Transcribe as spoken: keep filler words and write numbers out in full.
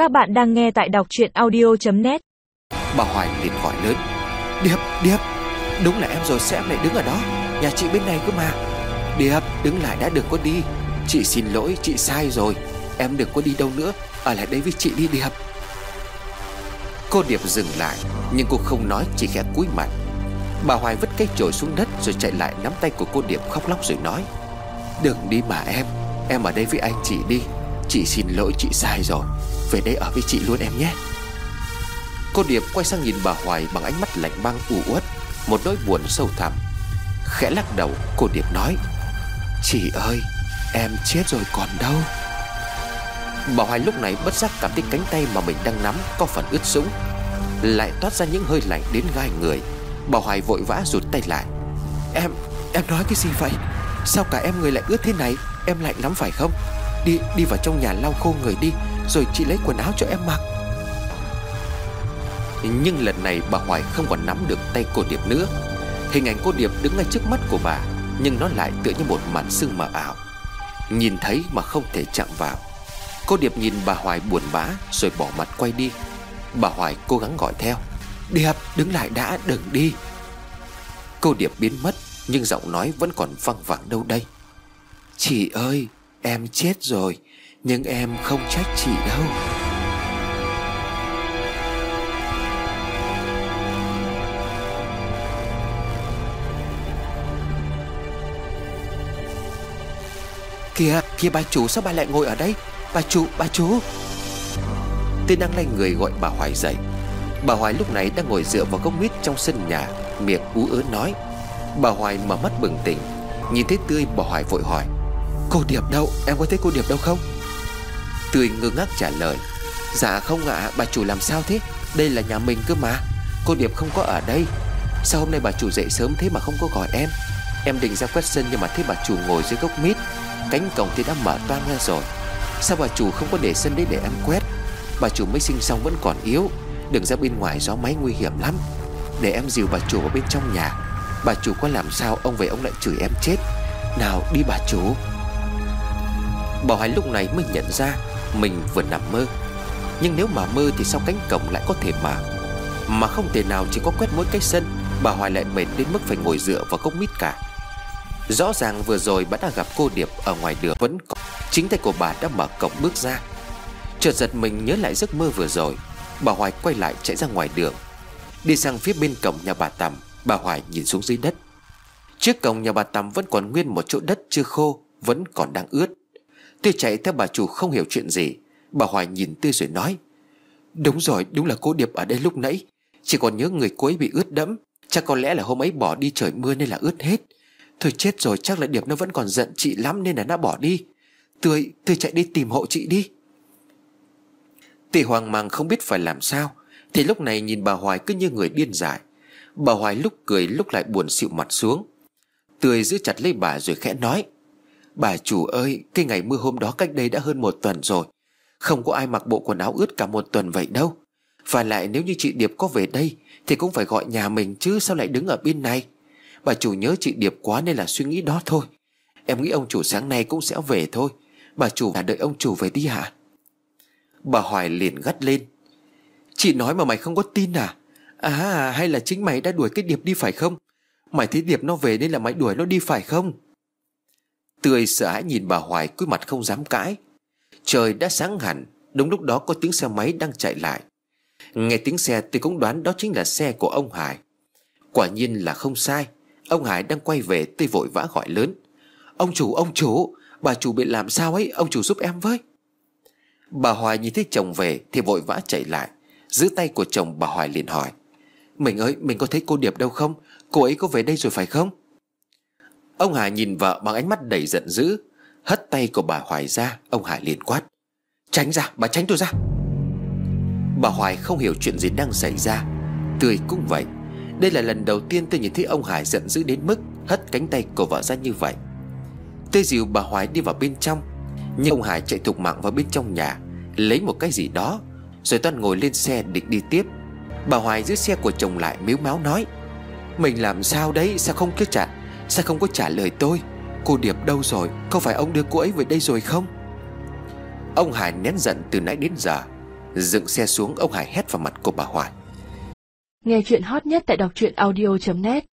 Các bạn đang nghe tại đọc truyện audio chấm net. Bà Hoài liền gọi lớn: Điệp, Điệp, đúng là em rồi, sao em lại đứng ở đó? Nhà chị bên này cơ mà. Điệp, đứng lại đã, đừng có đi. Chị xin lỗi, chị sai rồi. Em đừng có đi đâu nữa, ở lại đây với chị đi Điệp. Cô Điệp dừng lại, nhưng cô không nói, chỉ khẽ cúi mặt. Bà Hoài vứt cái chổi xuống đất rồi chạy lại nắm tay của cô Điệp khóc lóc rồi nói: Đừng đi mà em, em ở đây với anh chị đi. Chị xin lỗi, chị sai rồi. Về đây ở với chị luôn em nhé. Cô Điệp quay sang nhìn bà Hoài bằng ánh mắt lạnh băng u uất, một nỗi buồn sâu thẳm. Khẽ lắc đầu, cô Điệp nói: Chị ơi, em chết rồi còn đâu. Bà Hoài lúc này bất giác cảm thấy cánh tay mà mình đang nắm có phần ướt sũng, lại toát ra những hơi lạnh đến gai người. Bà Hoài vội vã rụt tay lại. Em, em nói cái gì vậy? Sao cả em người lại ướt thế này? Em lạnh lắm phải không? Đi, đi vào trong nhà lau khô người đi, rồi chị lấy quần áo cho em mặc. Nhưng lần này bà Hoài không còn nắm được tay cô Điệp nữa. Hình ảnh cô Điệp đứng ngay trước mắt của bà, nhưng nó lại tựa như một màn sương mờ ảo, nhìn thấy mà không thể chạm vào. Cô Điệp nhìn bà Hoài buồn bã rồi bỏ mặt quay đi. Bà Hoài cố gắng gọi theo: Điệp, đứng lại đã, đừng đi. Cô Điệp biến mất, nhưng giọng nói vẫn còn văng vẳng đâu đây: Chị ơi, em chết rồi, nhưng em không trách chị đâu. Kìa, kìa bà chủ, sao bà lại ngồi ở đây? Bà chủ, bà chủ. Tên đang lay người gọi bà Hoài dậy. Bà Hoài lúc này đang ngồi dựa vào gốc mít trong sân nhà, miệng ú ớ nói. Bà Hoài mở mắt bừng tỉnh, nhìn thấy Tươi, bà Hoài vội hỏi: Cô Điệp đâu? Em có thấy cô Điệp đâu không? Tươi ngơ ngác trả lời: Dạ không ạ, à, bà chủ làm sao thế? Đây là nhà mình cơ mà. Cô Điệp không có ở đây. Sao hôm nay bà chủ dậy sớm thế mà không có gọi em? Em định ra quét sân nhưng mà thấy bà chủ ngồi dưới gốc mít, cánh cổng thì đã mở toang ra rồi. Sao bà chủ không có để sân đấy để em quét? Bà chủ mới sinh xong vẫn còn yếu, đừng ra bên ngoài gió máy nguy hiểm lắm. Để em dìu bà chủ vào bên trong nhà. Bà chủ có làm sao ông về ông lại chửi em chết. Nào đi bà chủ. Bà Hoài lúc này mới nhận ra mình vừa nằm mơ. Nhưng nếu mà mơ thì sao cánh cổng lại có thể mở? Mà không thể nào chỉ có quét mỗi cái sân. Bà Hoài lại mệt đến mức phải ngồi dựa vào gốc mít cả. Rõ ràng vừa rồi bà đã gặp cô Điệp ở ngoài đường vẫn có. Chính tay của bà đã mở cổng bước ra. Chợt giật mình nhớ lại giấc mơ vừa rồi, bà Hoài quay lại chạy ra ngoài đường. Đi sang phía bên cổng nhà bà Tằm, bà Hoài nhìn xuống dưới đất. Trước cổng nhà bà Tằm vẫn còn nguyên một chỗ đất chưa khô, vẫn còn đang ướt. Tôi chạy theo bà chủ không hiểu chuyện gì. Bà Hoài nhìn Tươi rồi nói: Đúng rồi, đúng là cô Điệp ở đây lúc nãy. Chỉ còn nhớ người cô ấy bị ướt đẫm. Chắc có lẽ là hôm ấy bỏ đi trời mưa nên là ướt hết. Thôi chết rồi, chắc là Điệp nó vẫn còn giận chị lắm nên là nó bỏ đi. Tươi, Tươi chạy đi tìm hộ chị đi. Tươi hoang mang không biết phải làm sao, thì lúc này nhìn bà Hoài cứ như người điên dại. Bà Hoài lúc cười lúc lại buồn xịu mặt xuống. Tươi giữ chặt lấy bà rồi khẽ nói: Bà chủ ơi, cái ngày mưa hôm đó cách đây đã hơn một tuần rồi. Không có ai mặc bộ quần áo ướt cả một tuần vậy đâu. Và lại nếu như chị Điệp có về đây thì cũng phải gọi nhà mình chứ, sao lại đứng ở bên này? Bà chủ nhớ chị Điệp quá nên là suy nghĩ đó thôi. Em nghĩ ông chủ sáng nay cũng sẽ về thôi. Bà chủ là đợi ông chủ về đi hả? Bà Hoài liền gắt lên: Chị nói mà mày không có tin à? À, hay là chính mày đã đuổi cái Điệp đi phải không? Mày thấy Điệp nó về nên là mày đuổi nó đi phải không? Tươi sợ hãi nhìn bà Hoài, cúi mặt không dám cãi. Trời đã sáng hẳn. Đúng lúc đó có tiếng xe máy đang chạy lại. Nghe tiếng xe tôi cũng đoán đó chính là xe của ông Hải. Quả nhiên là không sai. Ông Hải đang quay về. Tôi vội vã gọi lớn: Ông chủ, ông chủ, bà chủ bị làm sao ấy, ông chủ giúp em với. Bà Hoài nhìn thấy chồng về thì vội vã chạy lại, giữ tay của chồng. Bà Hoài liền hỏi: Mình ơi, mình có thấy cô Điệp đâu không? Cô ấy có về đây rồi phải không? Ông Hải nhìn vợ bằng ánh mắt đầy giận dữ, hất tay của bà Hoài ra. Ông Hải liền quát: Tránh ra, bà tránh tôi ra. Bà Hoài không hiểu chuyện gì đang xảy ra. Tươi cũng vậy. Đây là lần đầu tiên tôi nhìn thấy ông Hải giận dữ đến mức hất cánh tay của vợ ra như vậy. Tôi dìu bà Hoài đi vào bên trong, nhưng ông Hải chạy thục mạng vào bên trong nhà, lấy một cái gì đó rồi toan ngồi lên xe định đi tiếp. Bà Hoài giữ xe của chồng lại, mếu máo nói: Mình làm sao đấy, sao không cứ trả Sao không có trả lời tôi? Cô Điệp đâu rồi? Có phải ông đưa cô ấy về đây rồi không? Ông Hải nén giận từ nãy đến giờ. Dựng xe xuống, ông Hải hét vào mặt cô bà Hoài. Nghe chuyện hot nhất tại đọc truyện audio chấm net.